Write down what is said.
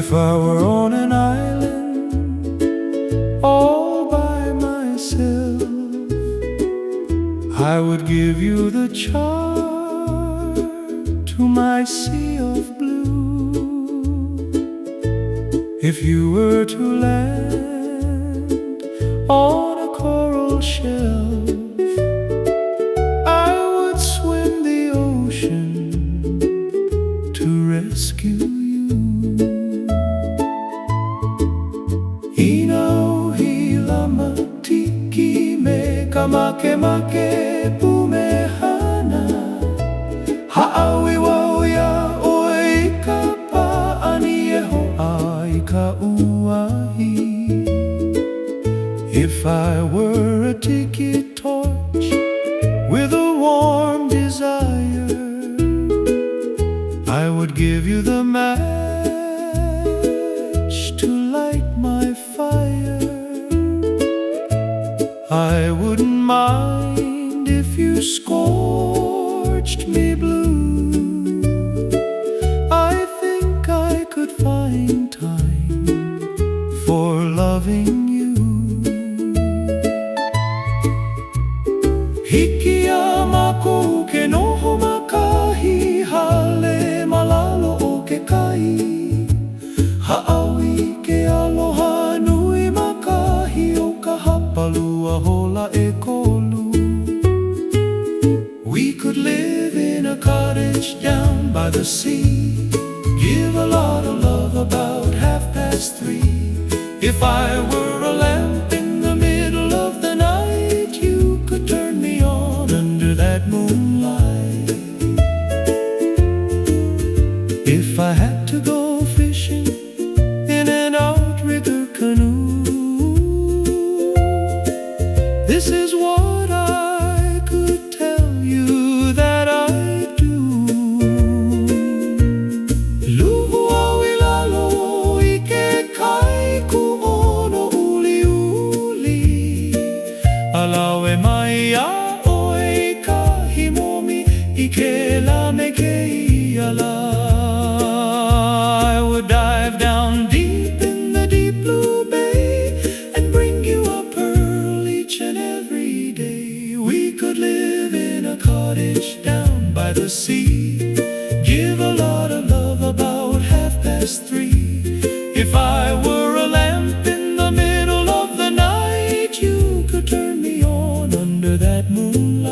If I were on an island all by myself, I would give you the charm to my sea of blue. If you were to land on a coral shelf, I would swim the ocean to rescue you. Ina hila matiki me kamake make pumehana haawi wauya oika pa anieho aika uahi. If I were a tiki torch with a warm desire, I would give you the match to light my fire. I wouldn't mind if you scorched me blue. I think I could find time for loving you. Hikiyama ke noho makahi hale malalo o ke kai. Ha'awi ke aloha nui makahi o ka hapalua hola e kolu. We could live in a cottage down by the sea, give a lot of love about 3:30. If I were a lamp in the middle of the night, you could turn me on under that moonlight. If I had to go fishing in an outrigger canoe, this is what I could tell you that I do. Luhua wilalo ike kai ku ono uli uli. Alawe mai a oe ka himomi ike la me ke iala. I would dive down deep in the deep blue bay and bring you a pearl each and every day. We could live in a cottage down by the sea, give a lot of love about 3:30. If I were a lamp in the middle of the night, you could turn me on under that moonlight.